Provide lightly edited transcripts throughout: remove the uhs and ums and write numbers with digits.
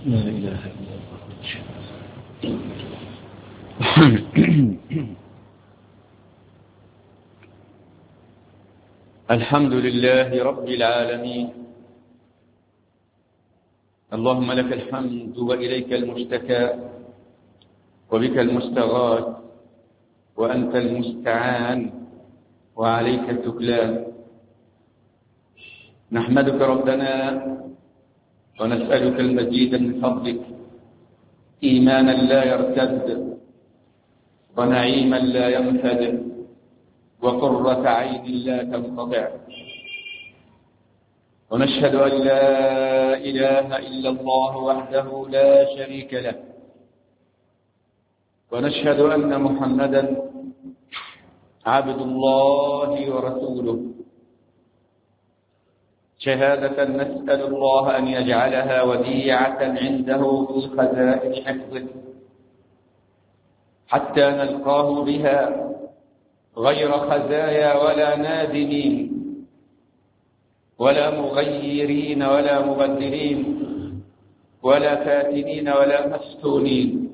لا إله إلا الله. الحمد لله رب العالمين. اللهم لك الحمد وإليك المشتكى وبك المستغاث وأنت المستعان وعليك التكلان. نحمدك ربنا ونسألك المزيد من فضلك، إيمانا لا يرتد ونعيما لا ينفد وقرة عين لا تنقطع. ونشهد أن لا إله إلا الله وحده لا شريك له، ونشهد أن محمدا عبد الله ورسوله، شهادة نسأل الله أن يجعلها وديعة عنده في خزائن حفظه حتى نلقاه بها غير خزايا ولا نادمين ولا مغيرين ولا مبدلين ولا فاتنين ولا مفتونين.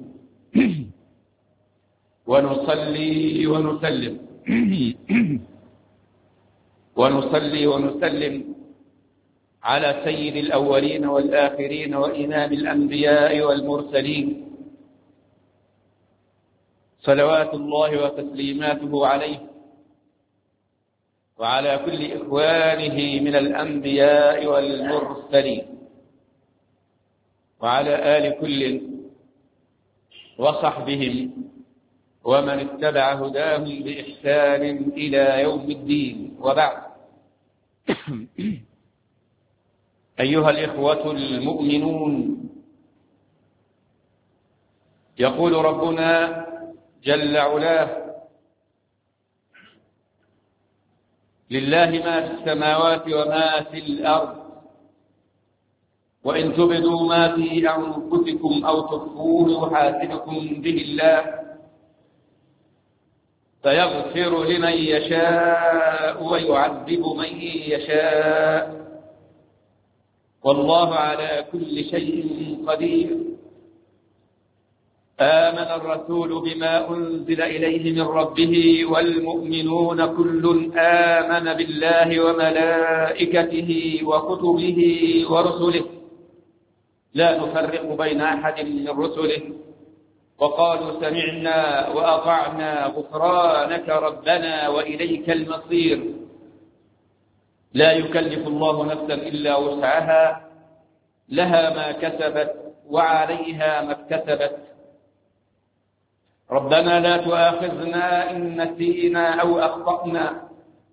ونصلي ونسلم على سيد الأولين والآخرين وإمام الأنبياء والمرسلين، صلوات الله وتسليماته عليه وعلى كل إخوانه من الأنبياء والمرسلين، وعلى آل كل وصحبهم ومن اتبع هداهم بإحسان إلى يوم الدين. وبعد، أيها الإخوة المؤمنون، يقول ربنا جل علاه: لله ما في السماوات وما في الأرض، وإن تبدوا ما في أنفسكم أو تخفوه يحاسبكم به الله، فيغفر لمن يشاء ويعذب من يشاء، والله على كل شيء قدير. آمن الرسول بما أنزل إليه من ربه والمؤمنون كل آمن بالله وملائكته وكتبه ورسله لا نفرق بين أحد من رسله، وقالوا سمعنا وأطعنا غفرانك ربنا وإليك المصير. لا يكلف الله نفسا إلا وسعها، لها ما كسبت وعليها ما اكتسبت. ربنا لا تؤاخذنا إن نسينا أو أخطأنا،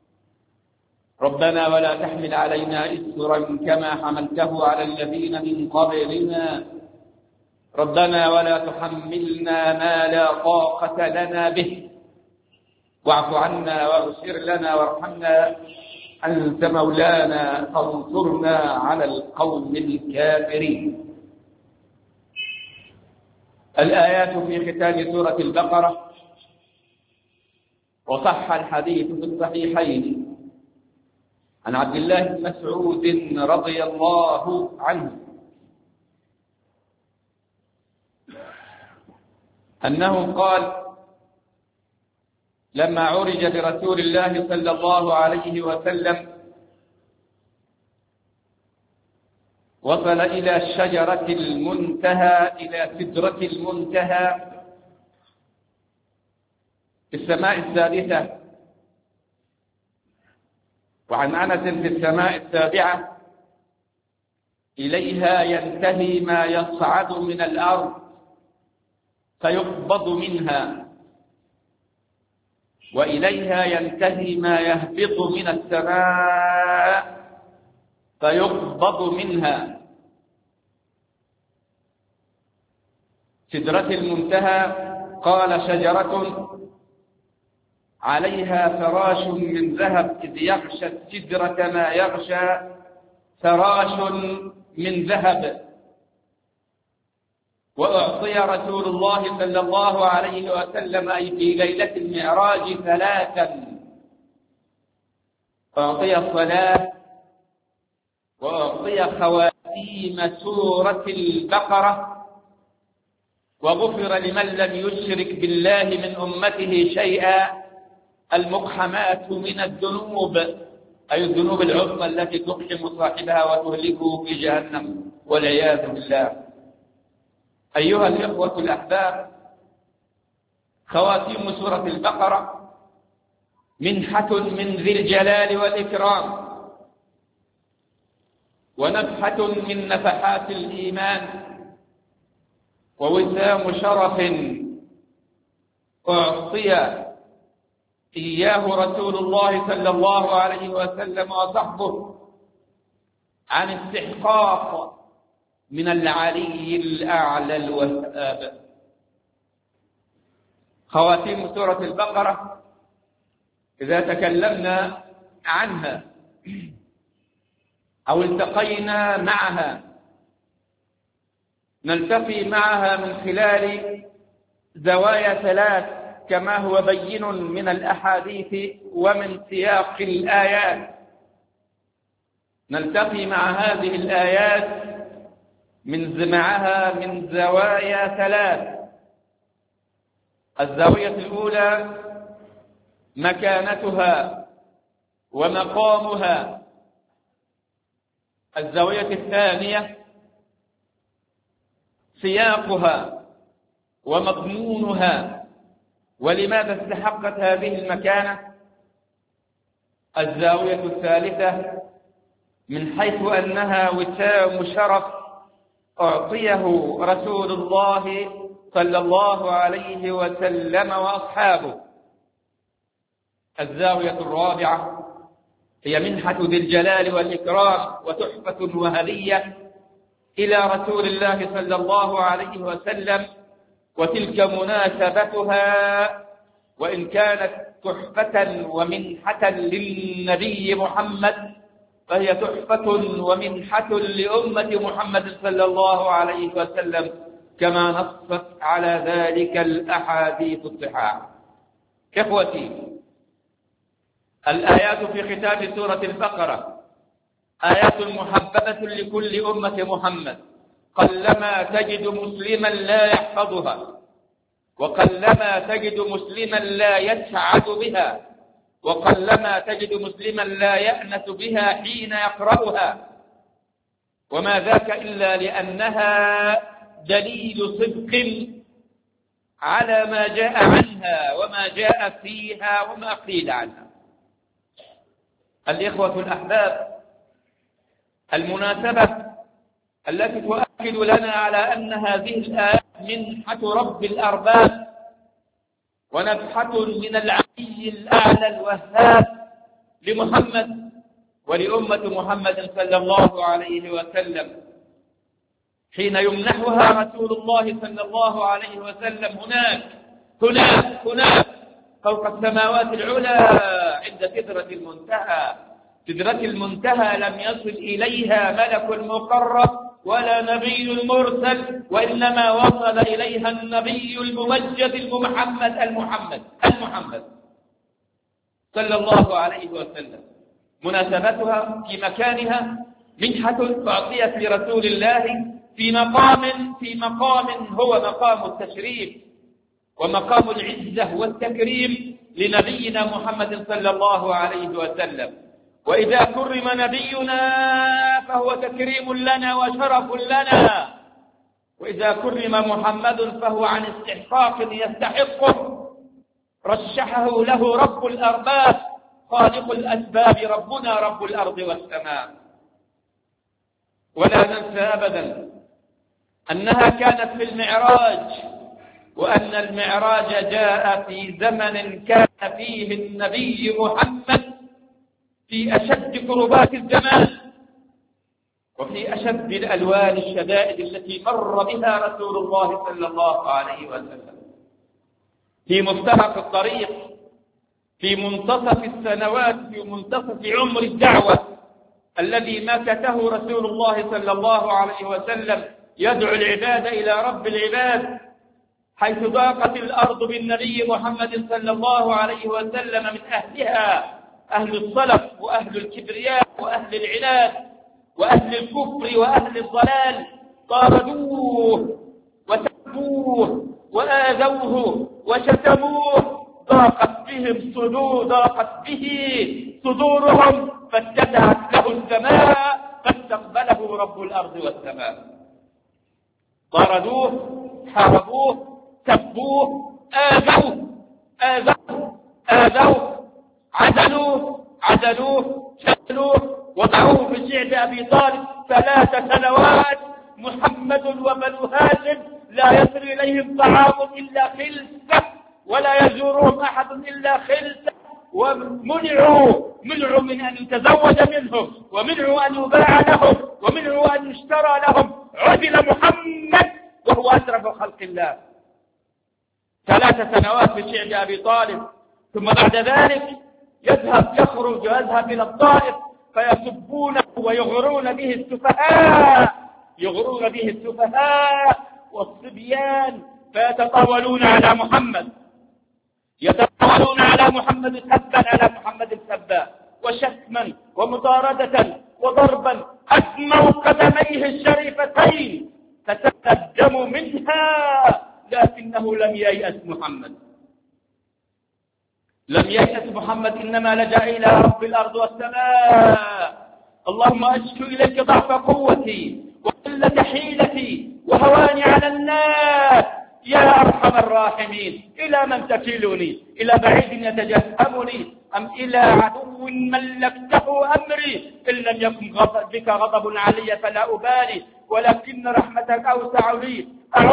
ربنا ولا تحمل علينا إصرا كما حملته على الذين من قبلنا، ربنا ولا تحملنا ما لا طاقة لنا به، واعف عنا واغفر لنا وارحمنا، أنت مولانا فانصرنا على القوم الكافرين. الآيات في ختام سورة البقرة. وصح الحديث في الصحيحين عن عبد الله بن مسعود رضي الله عنه أنه قال: لما عرج برسول الله صلى الله عليه وسلم وصل إلى الشجرة المنتهى، إلى سدرة المنتهى في السماء السادسة، وعن أنس في السماء السابعة، إليها ينتهي ما يصعد من الأرض فيقبض منها، وإليها ينتهي ما يهبط من السماء فيقبض منها. سدرة المنتهى قال: شجرة عليها فراش من ذهب، إذ يغشى السدرة ما يغشى فراش من ذهب. وأعطي رسول الله صلى الله عليه وسلم أي في ليلة المعراج 3: أعطي الصلاة، وأعطي خواتيم خواتيم سورة البقرة، وغفر لمن لم يشرك بالله من أمته شيئا المقحمات من الذنوب، أي الذنوب العظمى التي تقحم صاحبها وتهلكه في جهنم والعياذ بالله. أيها الإخوة الأحباب، خواتيم سورة البقرة منحة من ذي الجلال والإكرام، ونفحة من نفحات الإيمان، ووسام شرف أعطي إياه رسول الله صلى الله عليه وسلم وصحبه عن استحقاق من العلي الأعلى الوهاب. خواتيم سورة البقرة إذا تكلمنا عنها أو التقينا معها نلتقي معها من خلال زوايا ثلاث كما هو بين من الأحاديث ومن سياق الآيات. نلتقي مع هذه الآيات معها من زوايا ثلاث. الزاوية الأولى مكانتها ومقامها. الزاوية الثانية سياقها ومضمونها، ولماذا استحقت هذه المكانة. الزاوية الثالثة من حيث أنها وسام شرف أعطيه رسول الله صلى الله عليه وسلم وأصحابه. الزاوية الرابعة هي منحة ذي الجلال والإكرام وتحفة وهدية إلى رسول الله صلى الله عليه وسلم، وتلك مناسبتها، وإن كانت تحفة ومنحة للنبي محمد فهي تحفة ومنحة لأمة محمد صلى الله عليه وسلم، كما نصت على ذلك الأحاديث الصحاح. إخوتي، الآيات في ختام سورة البقرة آيات محببة لكل أمة محمد، قلما تجد مسلما لا يحفظها، وقلما تجد مسلما لا يسعد بها، وقلما تجد مسلما لا يأنس بها حين يقرأها، وما ذاك إلا لأنها دليل صدق على ما جاء عنها وما جاء فيها وما قيل عنها. الإخوة الأحباب، المناسبة التي تؤكد لنا على أن هذه الآيات منحة رب الأرباب ونفحة من العلي الأعلى الوهاب لمحمد ولأمة محمد صلى الله عليه وسلم، حين يمنحها رسول الله صلى الله عليه وسلم هناك فوق السماوات العلى عند سدرة المنتهى. سدرة المنتهى لم يصل إليها ملك مقرب ولا نبي مرسل، وإنما وصل إليها النبي الممجد المحمد صلى الله عليه وسلم. مناسبتها في مكانها منحة أعطيت لرسول الله في مقام هو مقام التشريف ومقام العزة والتكريم لنبينا محمد صلى الله عليه وسلم. وإذا كرم نبينا فهو تكريم لنا وشرف لنا، وإذا كرم محمد فهو عن استحقاق يستحقه، رشحه له رب الأرباب خالق الأسباب، ربنا رب الأرض والسماء. ولا ننسى أبدا أنها كانت في المعراج، وأن المعراج جاء في زمن كان فيه النبي محمد في أشد كربات الزمان وفي أشد الألوان الشدائد التي مر بها رسول الله صلى الله عليه وسلم، في مفترق الطريق، في منتصف السنوات، في منتصف عمر الدعوة الذي مكثه رسول الله صلى الله عليه وسلم يدعو العباد إلى رب العباد، حيث ضاقت الأرض بالنبي محمد صلى الله عليه وسلم من أهلها، أهل الصلف وأهل الكبرياء وأهل العناد وأهل الكفر وأهل الضلال طاردوه وسبوه وآذوه وشتموه، ضاقت به صدورهم، فاتسعت له السماء فاستقبله رب الأرض والسماء. طاردوه، حاربوه، سبوه، آذوه، عزلوه، شتلوه، وضعوه في شعب أبي طالب 3 سنوات. محمد وبنو هاشم لا يصل إليهم طعام إلا خلسة، ولا يزورهم أحد إلا خلسة، ومنعوا من أن يتزوج منهم، ومنعوا أن يباع لهم، ومنعوا أن يشترى لهم. عزل محمد وهو أشرف خلق الله 3 سنوات في شعب أبي طالب. ثم بعد ذلك يخرج ويذهب إلى الطائف فيسبونه ويغرون به السفهاء والصبيان، فيتطاولون على محمد، سبا على محمد سبا، وشتما ومطاردة وضربا، أسموا قدميه الشريفتين فسال الدم منها، لكنه لم ييأس محمد، إنما لجأ إلى رب الأرض والسماء. اللهم أشكو إليك ضعف قوتي وقلة حيلتي وهواني على الناس يا أرحم الراحمين. إلى من تكلني؟ إلى بعيد يتجهمني أم إلى عدو ملكته أمري؟ إن لم يكن بك غضب علي فلا أبالي، ولكن رحمتك أوسع لي.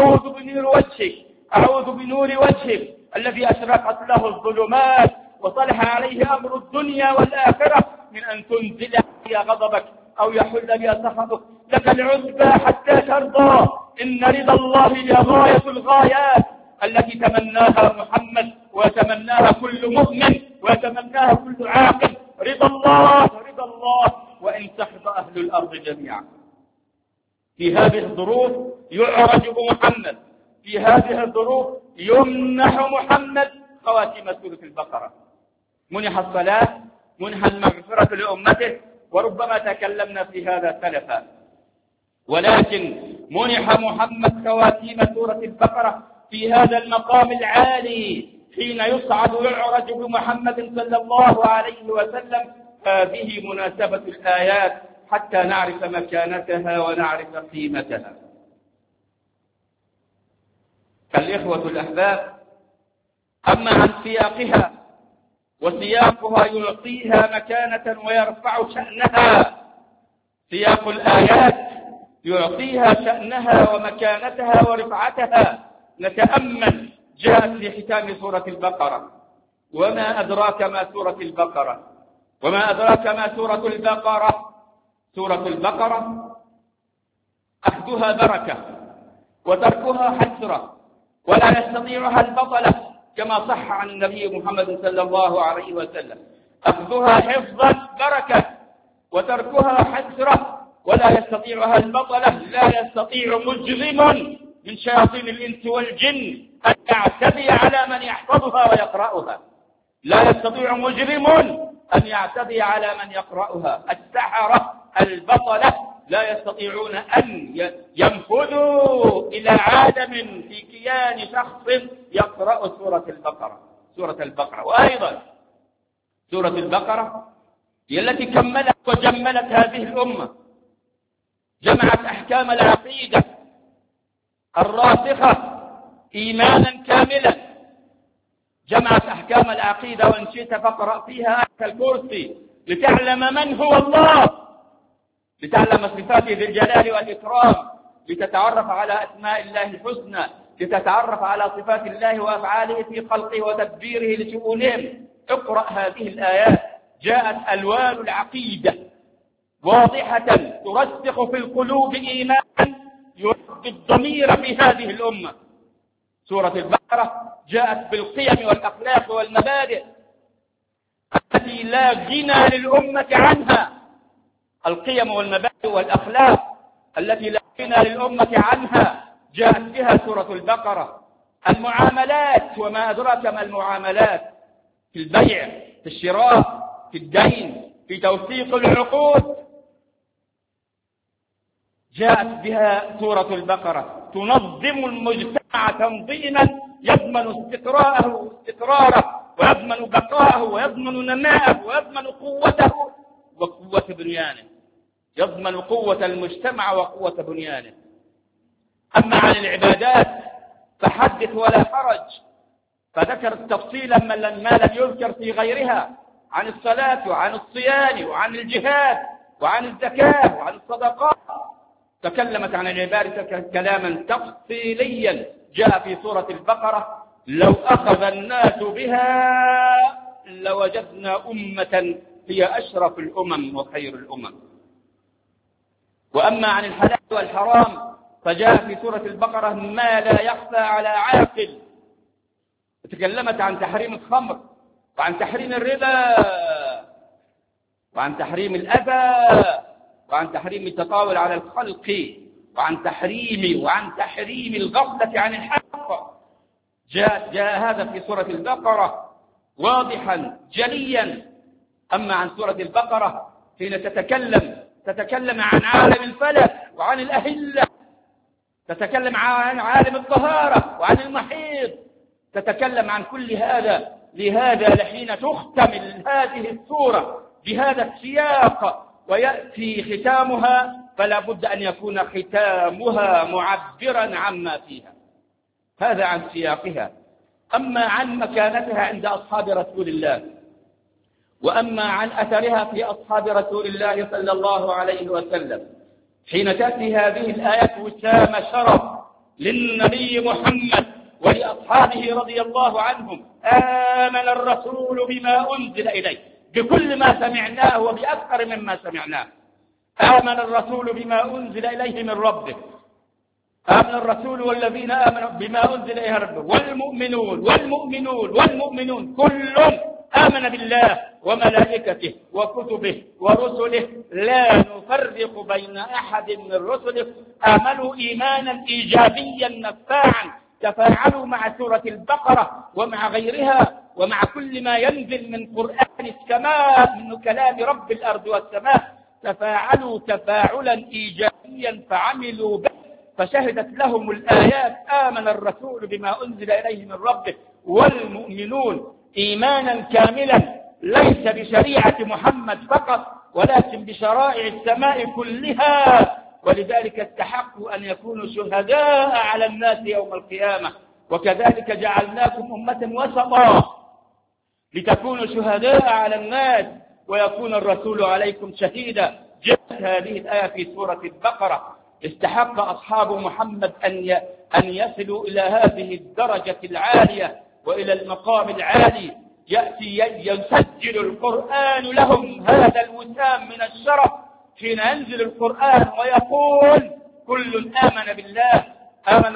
أعوذ بنور وجهك الذي أشرقت له الظلمات وصلح عليه أمر الدنيا والآخرة من أن تنزل علي غضبك أو يحل بي سخطك. لك العتبى حتى ترضى، إن رضا الله لغاية الغايات التي تمناها محمد ويتمناها كل مؤمن ويتمناها كل عاقل. رضا الله وإن سخط أهل الأرض جميعا. في هذه الظروف يعرج محمد، في هذه الظروف يمنح محمد خواتيم سورة البقرة. منح الصلاة، منح المغفرة لأمته، وربما تكلمنا في هذا سلفا، ولكن منح محمد خواتيم سورة البقرة في هذا المقام العالي حين يصعد ويعرج بمحمد صلى الله عليه وسلم. هذه مناسبة الآيات حتى نعرف مكانتها ونعرف قيمتها. فالإخوة الأحباب، أما عن سياقها، وسياقها يعطيها مكانة ويرفع شأنها. سياق الآيات يعطيها شأنها ومكانتها ورفعتها. نتأمل. جاءت في ختام سورة البقرة: وما أدراك ما سورة البقرة. سورة البقرة أخذها بركة وتركها حسرة، ولا يستطيعها البطلة كما صح عن النبي محمد صلى الله عليه وسلم. أخذها حفظا بركة وتركها حسرة، ولا يستطيعها البطلة. لا يستطيع مجرم من شياطين الإنس والجن أن يعتدي على من يحفظها ويقرأها. لا يستطيع مجرم أن يعتدي على من يقرأها. السحرة البطلة لا يستطيعون أن ينفذوا إلى عالم في كيان شخص يقرأ سورة البقرة. وأيضا سورة البقرة هي التي كملت وجملت هذه الأمة، جمعت أحكام العقيدة الراسخة إيمانا كاملا، جمعت أحكام العقيدة. وإن شئت فاقرأ فيها آية الكرسي لتعلم من هو الله، لتعلم صفاته ذي الجلال والإكرام، لتتعرف على أسماء الله الحسنى، لتتعرف على صفات الله وأفعاله في خلقه وتدبيره لشؤونهم. اقرأ هذه الآيات، جاءت ألوان العقيدة واضحة ترسخ في القلوب إيمانا يربي الضمير في هذه الأمة. سورة البقرة جاءت بالقيم والأخلاق والمبادئ التي لا غنى للأمة عنها. القيم والمبادئ والأخلاق التي لا غنى للأمة عنها جاءت بها سورة البقرة. المعاملات، وما أدراك ما المعاملات، في البيع، في الشراء، في الدين، في توثيق العقود. جاءت بها سورة البقرة تنظم المجتمع تنظيما يضمن استقراره ويضمن بقاءه ويضمن نماءه ويضمن قوته وقوة بنيانه، يضمن قوة المجتمع وقوة بنيانه. أما عن العبادات فحدث ولا حرج، فذكر تفصيلا ما لم يذكر في غيرها عن الصلاة وعن الصيام وعن الجهاد وعن الزكاة وعن الصدقات. تكلمت عن العبادة كلاما تفصيليا جاء في سورة البقرة: لو أخذ الناس بها لوجدنا أمة هي أشرف الأمم وخير الأمم. وأما عن الحلال والحرام فجاء في سورة البقرة ما لا يخفى على عاقل. تكلمت عن تحريم الخمر وعن تحريم الربا وعن تحريم الأذى وعن تحريم التطاول على الخلق وعن تحريم الغفلة عن الحق. جاء هذا في سورة البقرة واضحا جليا. أما عن سورة البقرة حين تتكلم عن عالم الفلك وعن الأهلة، تتكلم عن عالم الطهارة وعن المحيط، تتكلم عن كل هذا. لهذا لحين تختم هذه السورة بهذا السياق ويأتي ختامها فلا بد أن يكون ختامها معبرا عما فيها. هذا عن سياقها. أما عن مكانتها عند أصحاب رسول الله، وأما عن أثرها في أصحاب رسول الله صلى الله عليه وسلم، حين تأتي هذه الآيات وسام شرف للنبي محمد ولأصحابه رضي الله عنهم: آمن الرسول بما أنزل إليه، بكل ما سمعناه وبأكثر مما سمعناه. آمن الرسول بما أنزل إليه من ربه، آمن الرسول والذين آمنوا بما أنزل إليه ربه، والمؤمنون كل آمن بالله وملائكته وكتبه ورسله لا نفرق بين أحد من رسله. آمنوا إيمانا إيجابيا نفاعا، تفاعلوا مع سورة البقرة ومع غيرها ومع كل ما ينزل من قرآن السماء من كلام رب الأرض والسماء، تفاعلوا تفاعلا إيجابيا فعملوا به، فشهدت لهم الآيات: آمن الرسول بما أنزل إليه من ربه والمؤمنون إيمانا كاملا ليس بشريعة محمد فقط ولكن بشرائع السماء كلها. ولذلك استحقوا أن يكونوا شهداء على الناس يوم القيامة. وكذلك جعلناكم أمة وسطا لتكونوا شهداء على الناس ويكون الرسول عليكم شهيدا. جاءت هذه الآية في سورة البقرة. استحق أصحاب محمد أن يصلوا إلى هذه الدرجة العالية وإلى المقام العالي. يأتي يسجل القرآن لهم هذا الوسام من الشرف حين ينزل القرآن ويقول: كل آمن بالله، آمن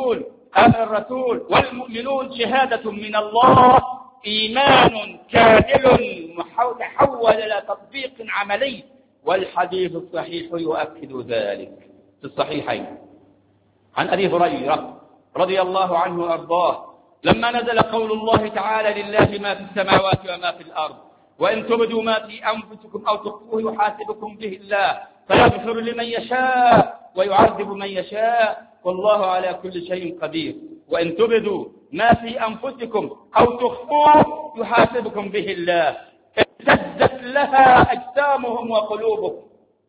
الرسول والمؤمنون شهادة من الله، إيمان كامل تحول إلى تطبيق عملي. والحديث الصحيح يؤكد ذلك في الصحيحين عن أبي هريرة رضي الله عنه وأرضاه لما نزل قول الله تعالى: لله ما في السماوات وما في الأرض، وإن تبدوا ما في أنفسكم أو تخفوه يحاسبكم به الله فيغفر لمن يشاء ويعذب من يشاء والله على كل شيء قدير. وإن تبدوا ما في أنفسكم أو تخفوه يحاسبكم به الله. اهتزت لها أجسامهم وقلوبهم،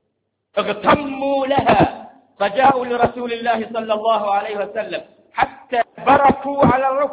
اغتموا لها، فجاءوا لرسول الله صلى الله عليه وسلم حتى بركوا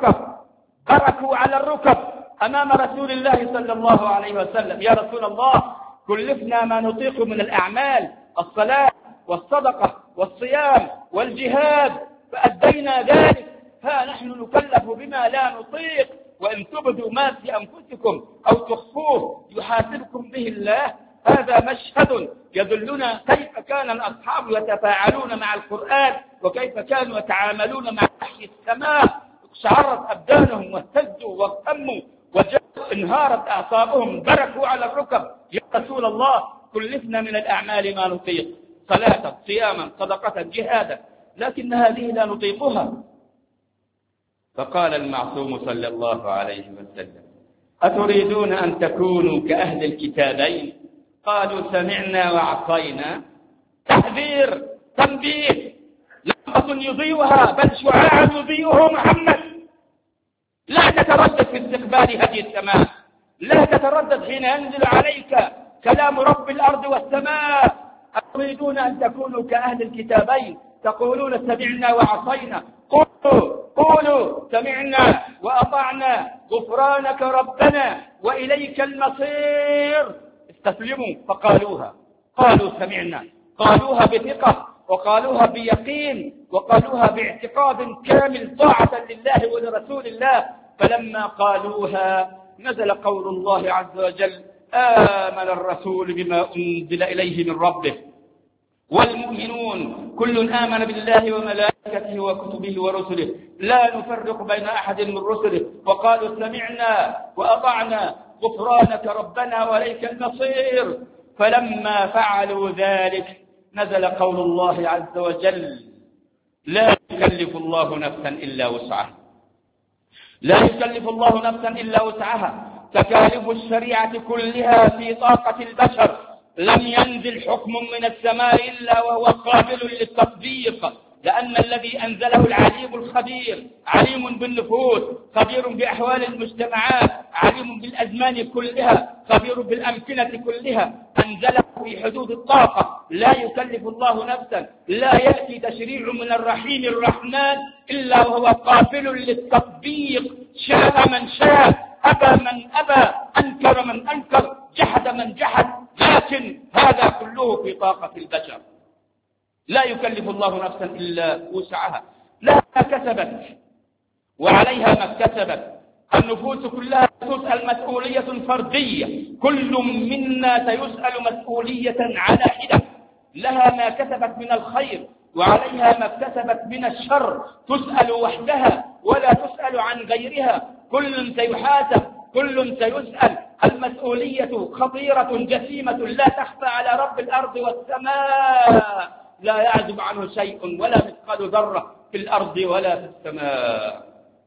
على الركب أمام رسول الله صلى الله عليه وسلم: يا رسول الله، كلفنا ما نطيق من الأعمال، الصلاة والصدقة والصيام والجهاد، فأدينا ذلك، ها نحن نكلف بما لا نطيق. وإن تبدوا ما في أنفسكم أو تخفوه يحاسبكم به الله. هذا مشهد يدلنا كيف كان الأصحاب يتفاعلون مع القرآن وكيف كانوا يتعاملون مع وحي السماء. شعرت أبدانهم واهتزوا واغتموا وجاءوا انهارت أعصابهم، بركوا على الركب: يا رسول الله، كلفنا من الأعمال ما نطيق، صلاة صياما صدقة جهادا، لكن هذه لا نطيقها. فقال المعصوم صلى الله عليه وسلم: أتريدون أن تكونوا كأهل الكتابين؟ قالوا: سمعنا وعصينا. تحذير تنبيه، لمبة يضيئها بل شعاع يضيئه محمد. لا تتردد في استقبال هدي السماء، لا تتردد حين ينزل عليك كلام رب الأرض والسماء. أتريدون أن تكونوا كأهل الكتابين تقولون سمعنا وعصينا؟ قولوا سمعنا وأطعنا غفرانك ربنا وإليك المصير. استسلموا فقالوها، قالوا سمعنا، قالوها بثقة وقالوها بيقين وقالوها باعتقاد كامل طاعة لله ولرسول الله. فلما قالوها نزل قول الله عز وجل: آمن الرسول بما أنزل إليه من ربه والمؤمنون كل آمن بالله وملائكته وكتبه ورسله لا نفرق بين أحد من رسله وقالوا سمعنا وأطعنا غفرانك ربنا وإليك المصير. فلما فعلوا ذلك نزل قول الله عز وجل: لا يكلف الله نفسا إلا وسعها. لا يكلف الله نفسا إلا وسعها. تكاليف الشريعة كلها في طاقة البشر. لم ينزل حكم من السماء إلا وهو قابل للتطبيق، لأن الذي أنزله العليم الخبير، عليم بالنفوس، خبير بأحوال المجتمعات، عليم بالأزمان كلها، خبير بالأمكنة كلها، أنزله في حدود الطاقة. لا يكلف الله نفسا، لا يأتي تشريع من الرحيم الرحمن إلا وهو قابل للتطبيق. شاء من شاء، أبى من أبى، أنكر من أنكر، جحد من جحد، لكن هذا كله في طاقة البشر. لا يكلف الله نفسا إلا وسعها، لها ما كسبت وعليها ما اكتسبت. النفوس كلها تسأل مسؤولية فردية، كل منا سيسأل مسؤولية على حدة. لها ما كسبت من الخير وعليها ما اكتسبت من الشر. تسأل وحدها ولا تسأل عن غيرها. كل سيحاسب، كل سيسأل. المسؤولية خطيرة جسيمة لا تخفى على رب الأرض والسماء. لا يعزب عنه شيء ولا مثقال ذرة في الأرض ولا في السماء.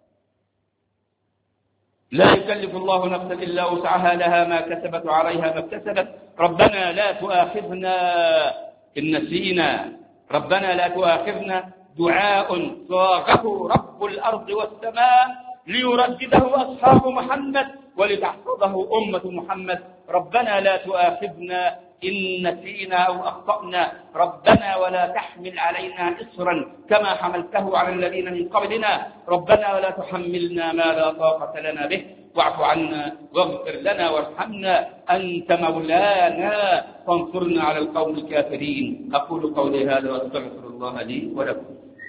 لا يكلف الله نفسا إلا وسعها، لها ما كسبت وعليها ما اكتسبت. ربنا لا تؤاخذنا إن نسينا. ربنا لا تؤاخذنا دعاء صاغه رب الأرض والسماء ليردده أصحاب محمد ولتحفظه أمة محمد. ربنا لا تؤاخذنا إن نسينا أو أخطأنا. ربنا ولا تحمل علينا إصرا كما حملته على الذين من قبلنا. ربنا ولا تحملنا ما لا طاقة لنا به. واعف عنا واغفر لنا وارحمنا، أنت مولانا فانصرنا على القوم الكافرين. أقول قولي هذا وأستغفر الله لي ولكم.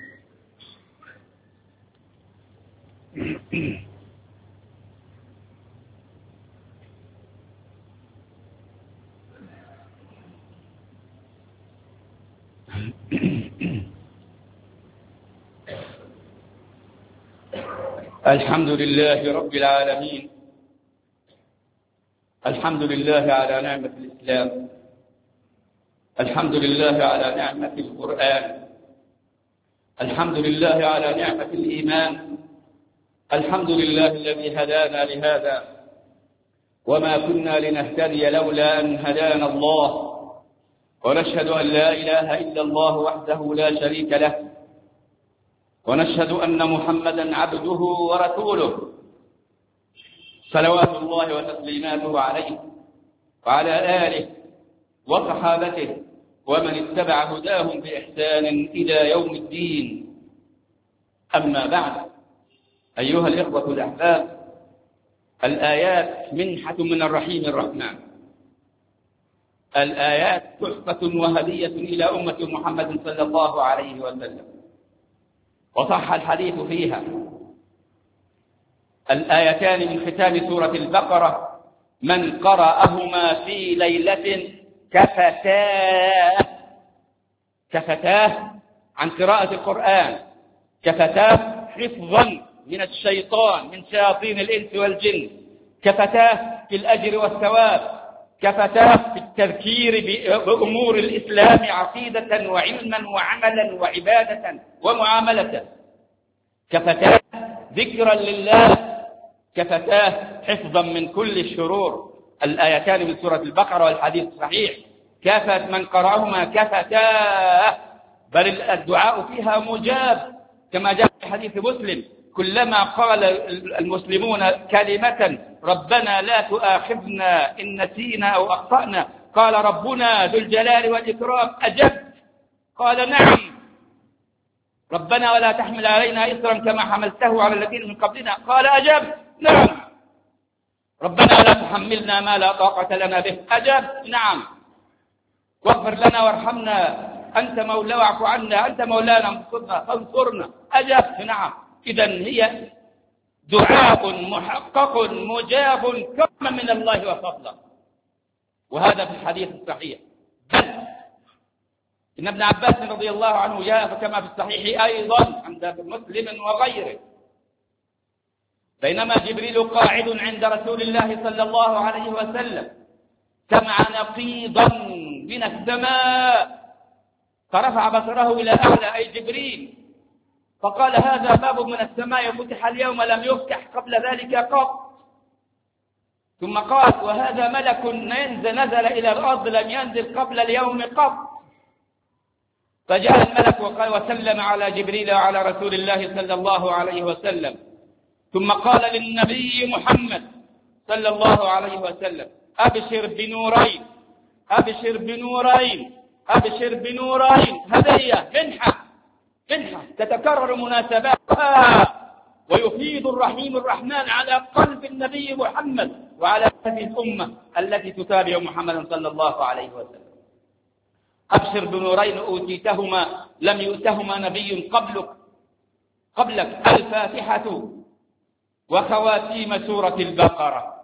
الحمد لله رب العالمين. الحمد لله على نعمة الإسلام. الحمد لله على نعمة القرآن. الحمد لله على نعمة الإيمان. الحمد لله الذي هدانا لهذا وما كنا لنهتدي لولا أن هدانا الله. ونشهد أن لا إله إلا الله وحده لا شريك له، ونشهد أن محمدا عبده ورسوله صلوات الله وتسليماته عليه وعلى آله وصحابته ومن اتبع هداهم بإحسان إلى يوم الدين. أما بعد، أيها الإخوة الأحباب، الآيات منحة من الرحيم الرحمن. الآيات تحفة وهدية إلى أمة محمد صلى الله عليه وسلم، وصح الحديث فيها. الآيتان من ختام سورة البقرة من قرأهما في ليلة كفتاه عن قراءة القرآن، كفتاه حفظا من الشيطان، من شياطين الإنس والجن، كفتاه في الأجر والثواب، كفتاه في التذكير بأمور الإسلام عقيدة وعلما وعملا وعبادة ومعاملة، كفتاه ذكرا لله، كفتاه حفظا من كل الشرور. الآيتان من سورة البقرة والحديث الصحيح كافت من قرأهما كفتاه بل الدعاء فيها مجاب، كما جاء في حديث مسلم: كلما قال المسلمون كلمة ربنا لا تؤاخذنا إن نسينا أو أخطأنا قال ربنا ذو الجلال والإكرام أجبت. قال: نعم. ربنا ولا تحمل علينا إصرا كما حملته على الذين من قبلنا قال أجبت. نعم. ربنا لا تحملنا ما لا طاقة لنا به أجبت. نعم. واغفر لنا وارحمنا أنت مولانا واعف عنا أنت مولانا فانصرنا أجبت. نعم. إذن هي دعاء محقق مجاب كرما من الله وفضلا، وهذا في الحديث الصحيح. بل إن ابن عباس رضي الله عنه جاء كما في الصحيح أيضا عند مسلم وغيره: بينما جبريل قاعد عند رسول الله صلى الله عليه وسلم سمع نقيضا من السماء فرفع بصره إلى أعلى، أي جبريل، فقال: هذا باب من السماء فتح اليوم لم يفتح قبل ذلك قط. ثم قال: وهذا ملك نزل إلى الأرض لم ينزل قبل اليوم قط. فجاء الملك وقال وسلم على جبريل وعلى رسول الله صلى الله عليه وسلم، ثم قال للنبي محمد صلى الله عليه وسلم: أبشر بنورين، أبشر بنورين، أبشر بنورين، هدية منحة تتكرر مناسباتها، ويفيض الرحيم الرحمن على قلب النبي محمد وعلى هذه الأمة التي تتابع محمدا صلى الله عليه وسلم. أبشر بنورين أوتيتهما لم يؤتهما نبي قبلك، الفاتحة وخواتيم سورة البقرة،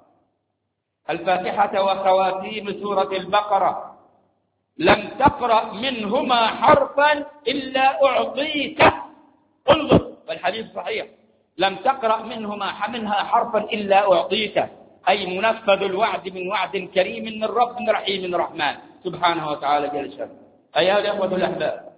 الفاتحة وخواتيم سورة البقرة، لم تقرأ منهما حرفا إلا أعطيته. انظر، والحديث صحيح: لم تقرأ منها حرفا إلا أعطيته، أي منفذ الوعد من وعد كريم من رب رحيم رحمن سبحانه وتعالى جل شأنه. أيها الأخوة الأحباب،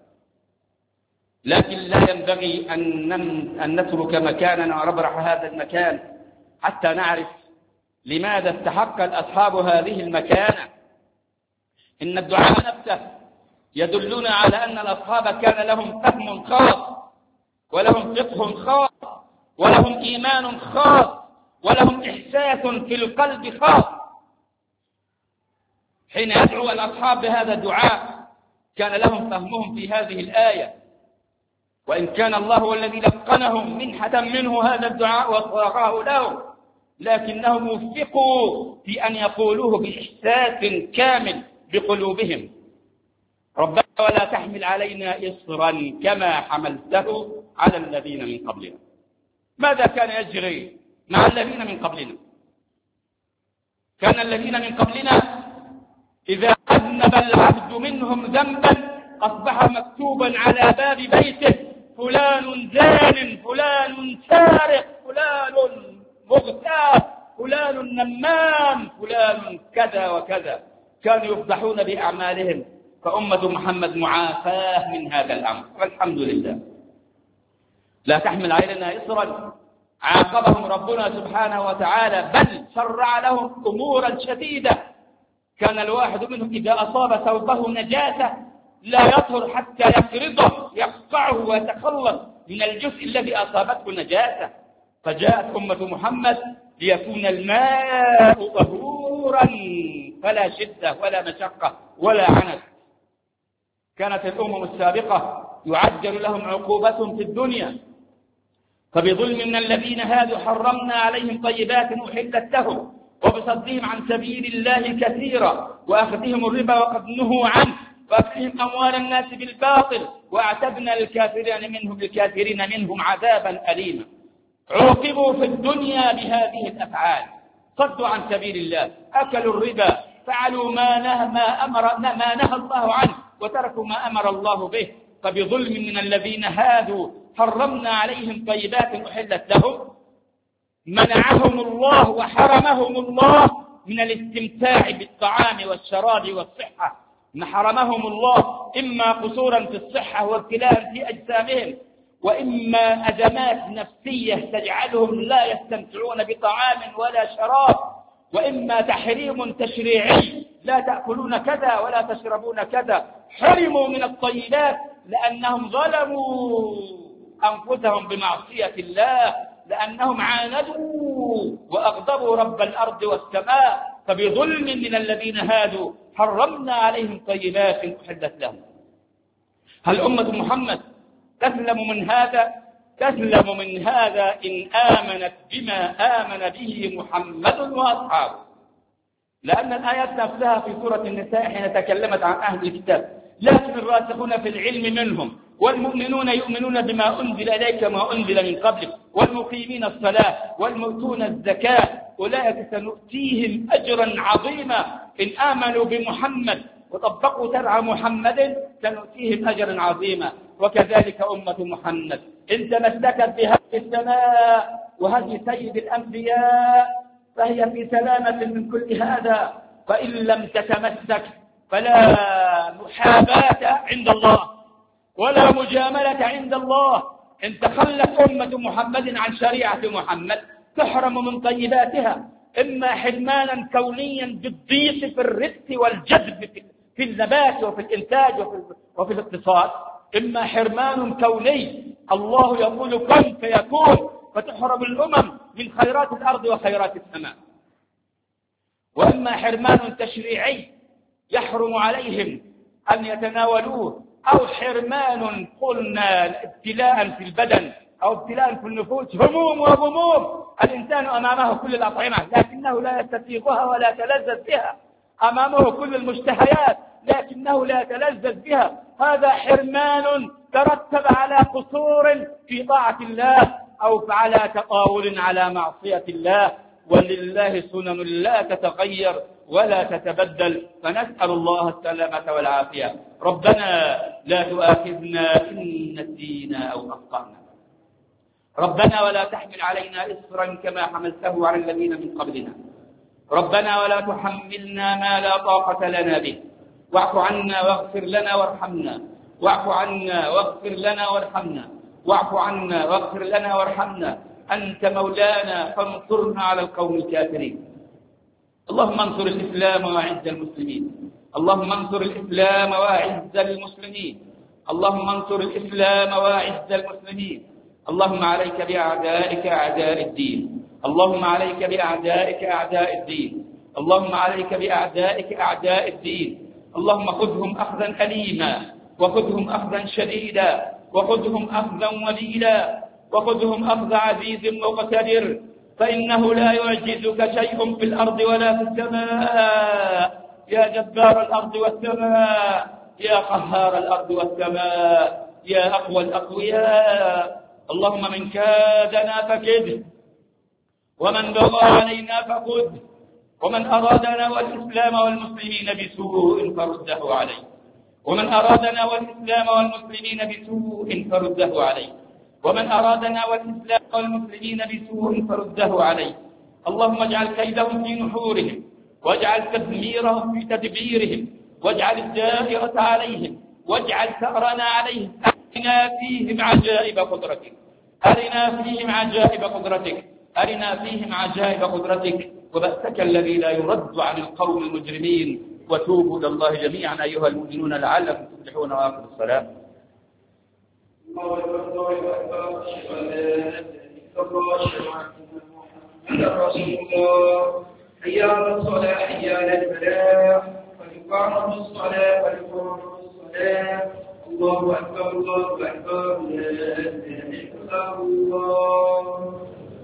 لكن لا ينبغي أن نترك مكاننا ونبرح هذا المكان حتى نعرف لماذا استحق أصحاب هذه المكانة. إن الدعاء نفسه يدلنا على أن الأصحاب كان لهم فهم خاص ولهم فقه خاص ولهم إيمان خاص ولهم إحساس في القلب خاص. حين يدعو الأصحاب بهذا الدعاء كان لهم فهمهم في هذه الآية، وإن كان الله هو الذي لقنهم منحة منه هذا الدعاء وصاغه لهم، لكنهم وفقوا في أن يقولوه بإحساس كامل بقلوبهم: ربنا ولا تحمل علينا إصرا كما حملته على الذين من قبلنا. ماذا كان يجري مع الذين من قبلنا؟ كان الذين من قبلنا إذا أذنب العبد منهم ذنبا أصبح مكتوبا على باب بيته: فلان زان، فلان سارق، فلان مغتاب، فلان نمام، فلان كذا وكذا. كانوا يفضحون بأعمالهم، فأمة محمد معافاة من هذا الأمر والحمد لله. لا تحمل علينا إصرا عاقبهم ربنا سبحانه وتعالى، بل شرع لهم أمورا شديدة. كان الواحد منهم إذا أصاب ثوبه نجاسة لا يطهر حتى يفرضه، يقطعه ويتخلص من الجزء الذي أصابته نجاسة. فجاءت أمة محمد ليكون الماء طهورا فلا شدة ولا مشقة ولا عنت. كانت الأمم السابقة يعجل لهم عقوبتهم في الدنيا، فبظلم من الذين هادوا حرمنا عليهم طيبات أحلت لهم، وبصدهم عن سبيل الله كثيرا، وأخذهم الربا وقد نهوا عنه، وأكلهم أموال الناس بالباطل، وأعتدنا للكافرين منهم عذابا أليما. عوقبوا في الدنيا بهذه الأفعال: صدوا عن سبيل الله، أكلوا الربا، فعلوا ما نهى الله عنه، وتركوا ما أمر الله به. فبظلم من الذين هادوا حرمنا عليهم طيبات أحلت لهم، منعهم الله وحرمهم الله من الاستمتاع بالطعام والشراب والصحة. حرمهم الله إما قصورا في الصحة وابتلاء في أجسامهم، وإما أزمات نفسية تجعلهم لا يستمتعون بطعام ولا شراب، وإما تحريم تشريعي: لا تأكلون كذا ولا تشربون كذا. حرموا من الطيبات لأنهم ظلموا أنفسهم بمعصية الله، لأنهم عاندوا وأغضبوا رب الأرض والسماء، فبظلم من الذين هادوا حرمنا عليهم طيبات أحلت لهم. هل أمة محمد تسلم من هذا؟ تسلم من هذا إن آمنت بما آمن به محمد وأصحابه، لأن الآيات نفسها في سورة النساء حين تكلمت عن أهل الكتاب: لكن الراسخون في العلم منهم والمؤمنون يؤمنون بما أنزل إليك وما أنزل من قبلك والمقيمين الصلاة والمؤتون الزكاة أولئك سنؤتيهم أجرا عظيما إن آمنوا بمحمد وطبقوا شرع محمد سنؤتيهم أجرا عظيما. وكذلك أمة محمد إن تمسكت بهدي السماء وهدي سيد الأنبياء فهي في سلامة من كل هذا، فإن لم تتمسك فلا محاباة عند الله ولا مجاملة عند الله. إن تخلت أمة محمد عن شريعة محمد تحرم من طيباتها، إما حرمانا كونيا بالضيق في الرزق والجذب في النبات وفي الإنتاج وفي الاقتصاد، إما حرمان كوني الله يقول كن فيكون، فتحرم الأمم من خيرات الأرض وخيرات السماء، وإما حرمان تشريعي يحرم عليهم أن يتناولوه، أو حرمان قلنا ابتلاء في البدن أو ابتلاء في النفوس، هموم وغموم، الإنسان أمامه كل الأطعمة لكنه لا يستسيغها ولا يتلذذ بها، أمامه كل المشتهيات لكنه لا يتلذذ بها، هذا حرمان ترتب على قصور في طاعة الله أو على تطاول على معصية الله، ولله سنن لا تتغير ولا تتبدل، فنسأل الله السلامة والعافية. ربنا لا تؤاخذنا إن نسينا أو أخطأنا، ربنا ولا تحمل علينا إصرا كما حملته على الذين من قبلنا، ربنا ولا تحملنا ما لا طاقة لنا به، واعف عنا واغفر لنا وارحمنا، واعف عنا واغفر لنا وارحمنا، واعف عنا واغفر لنا وارحمنا، أنت مولانا فانصرنا على القوم الكافرين. اللهم انصر الإسلام وأعز المسلمين، اللهم انصر الإسلام وأعز المسلمين، اللهم انصر الإسلام وأعز المسلمين. اللهم عليك بأعدائك أعداء الدين، اللهم عليك بأعدائك أعداء الدين، اللهم عليك بأعدائك أعداء الدين. اللهم خذهم أخذا أليما، وخذهم أخذا شديدا، وخذهم أخذا وليلا، وخذهم أخذ عزيز مقتدر، فإنه لا يعجزك شيء في الأرض ولا في السماء، يا جبار الأرض والسماء، يا قهار الأرض والسماء، يا أقوى الأقوياء. اللهم من كادنا فكده، ومن بغى علينا فخذه، ومن أرادنا والإسلام والمسلمين بسوء فرده عليه، ومن أرادنا والإسلام والمسلمين بسوء فرده عليه، ومن أرادنا والإسلام والمسلمين بسوء فرده عليه. اللهم اجعل كيدهم في نحورهم، واجعل تدميرهم في تدبيرهم، واجعل الدائرة عليهم، واجعل ثأرنا عليهم. أرنا فيهم عجائب قدرتك، أرنا فيهم عجائب قدرتك، أرنا فيهم عجائب قدرتك، وبأسك الذي لا يرد عن القوم المجرمين. وتوبوا إلى الله جميعا أيها المؤمنون لعلكم تفلحون. وآخر الصلاة. الله أكبر الله أكبر، أشهد أن لا إله إلا الله، أشهد أن محمدا رسول الله. حي على الصلاة، حي على الفلاح، قد قامت الصلاة، قد قامت الصلاة. الله أكبر الله أكبر، لا إله إلا الله.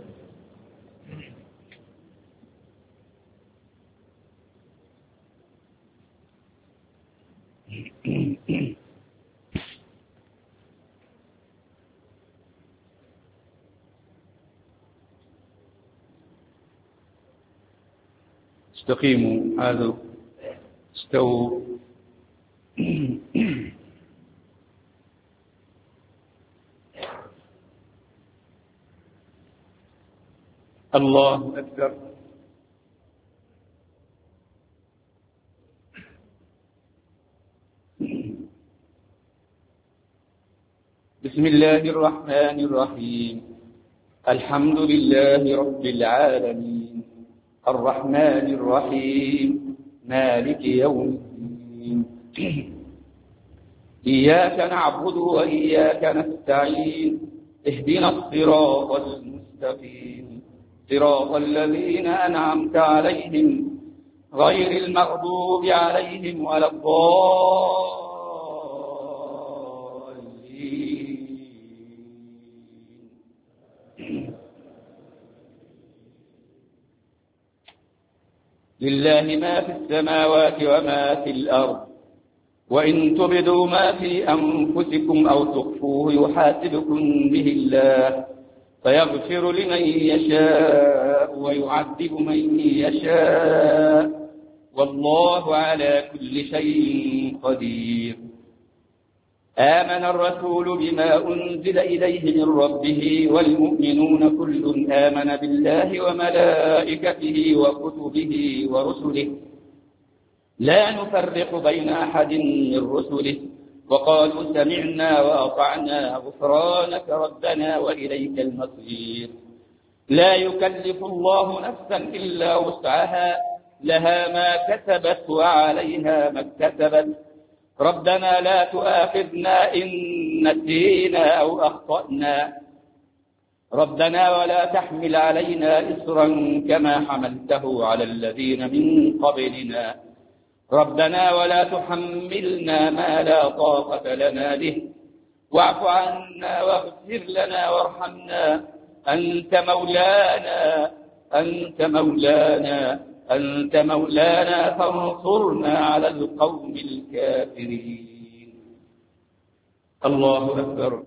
استقيموا، هذا استووا. الله أكبر. بسم الله الرحمن الرحيم. الحمد لله رب العالمين، الرحمن الرحيم، مالك يوم الدين، إياك نعبد وإياك نستعين اهدنا الصراط المستقيم صراط الذين أنعمت عليهم غير المغضوب عليهم ولا الضالين. لله ما في السماوات وما في الأرض وإن تبدوا ما في أنفسكم أو تخفوه يحاسبكم به الله فيغفر لمن يشاء ويعذب من يشاء والله على كل شيء قدير. آمن الرسول بما أنزل إليه من ربه والمؤمنون كل آمن بالله وملائكته وكتبه ورسله لا نفرق بين أحد من رسله وقالوا سمعنا وأطعنا غفرانك ربنا وإليك المصير. لا يكلف الله نفسا إلا وسعها لها ما كسبت وعليها ما اكتسبت ربنا لا تؤاخذنا إن نسينا أو أخطأنا ربنا ولا تحمل علينا إصرا كما حملته على الذين من قبلنا ربنا ولا تحملنا ما لا طاقة لنا به واعف عنا واغفر لنا وارحمنا أنت مولانا فانصرنا على القوم الكافرين. الله أكبر.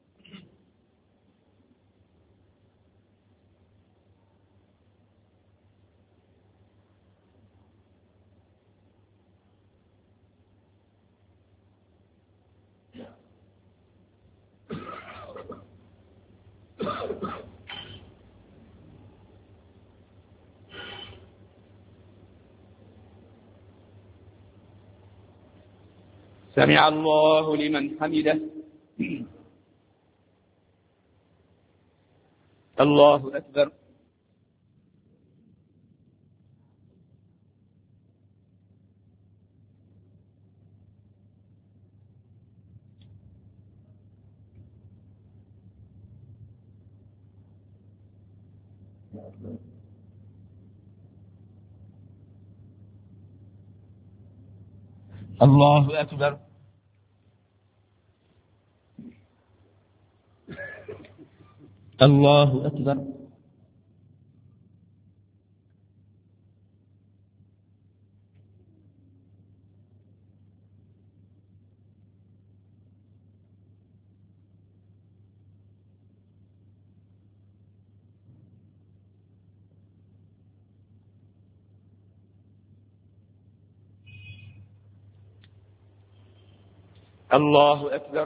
سمع الله لمن حمده. الله أكبر. الله أكبر. الله أكبر. الله أكبر.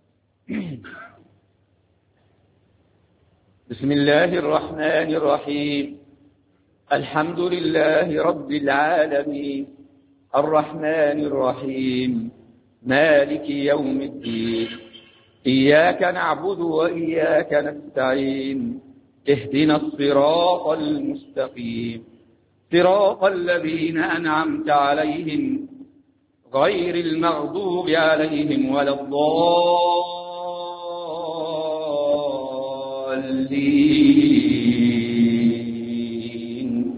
بسم الله الرحمن الرحيم. الحمد لله رب العالمين الرحمن الرحيم مالك يوم الدين إياك نعبد وإياك نستعين اهدنا الصراط المستقيم صراط الذين أنعمت عليهم غير المغضوب عليهم ولا الضالين.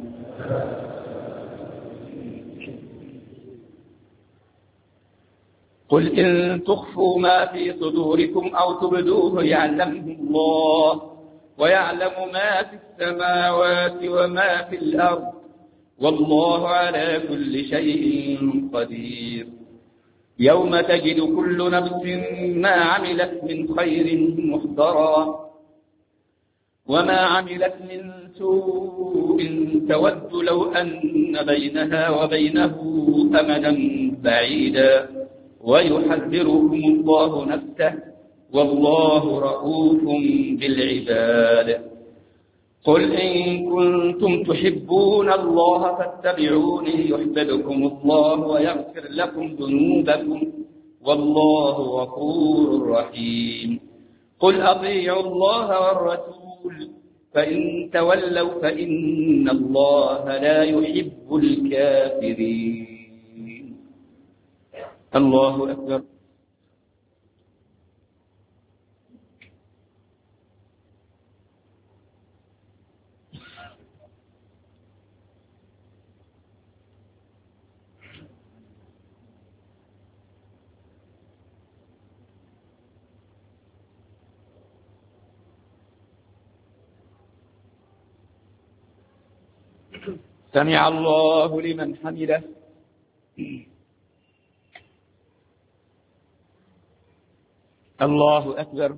قل إن تخفوا ما في صدوركم أو تبدوه يعلمه الله ويعلم ما في السماوات وما في الأرض والله على كل شيء قدير. يوم تجد كل نفس ما عملت من خير محضرا وما عملت من سوء تود لو أن بينها وبينه أمدا بعيدا ويحذركم الله نفسه والله رؤوف بالعباد. قل إن كنتم تحبون الله فاتبعوني يحببكم الله ويغفر لكم ذنوبكم والله غفور رحيم. قل أطيعوا الله والرسول فإن تولوا فإن الله لا يحب الكافرين. الله أكبر. سمع الله لمن حمده. الله أكبر.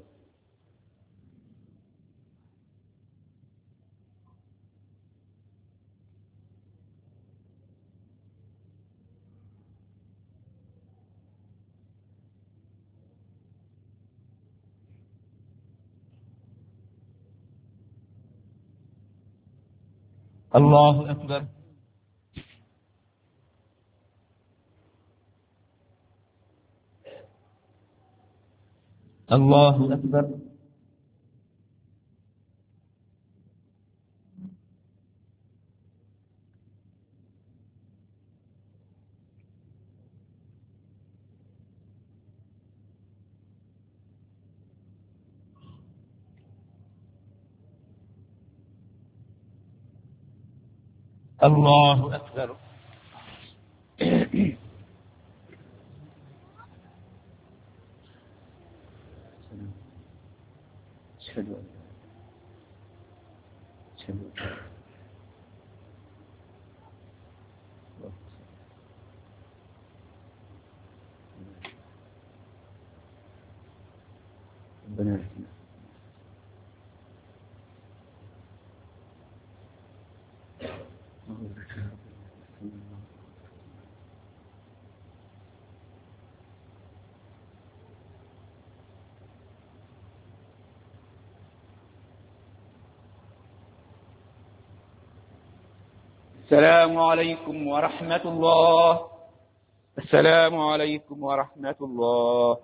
الله أكبر. الله أكبر. الله أكبر. أشهد أن ربنا يهدينا. السلام عليكم ورحمة الله. السلام عليكم ورحمة الله.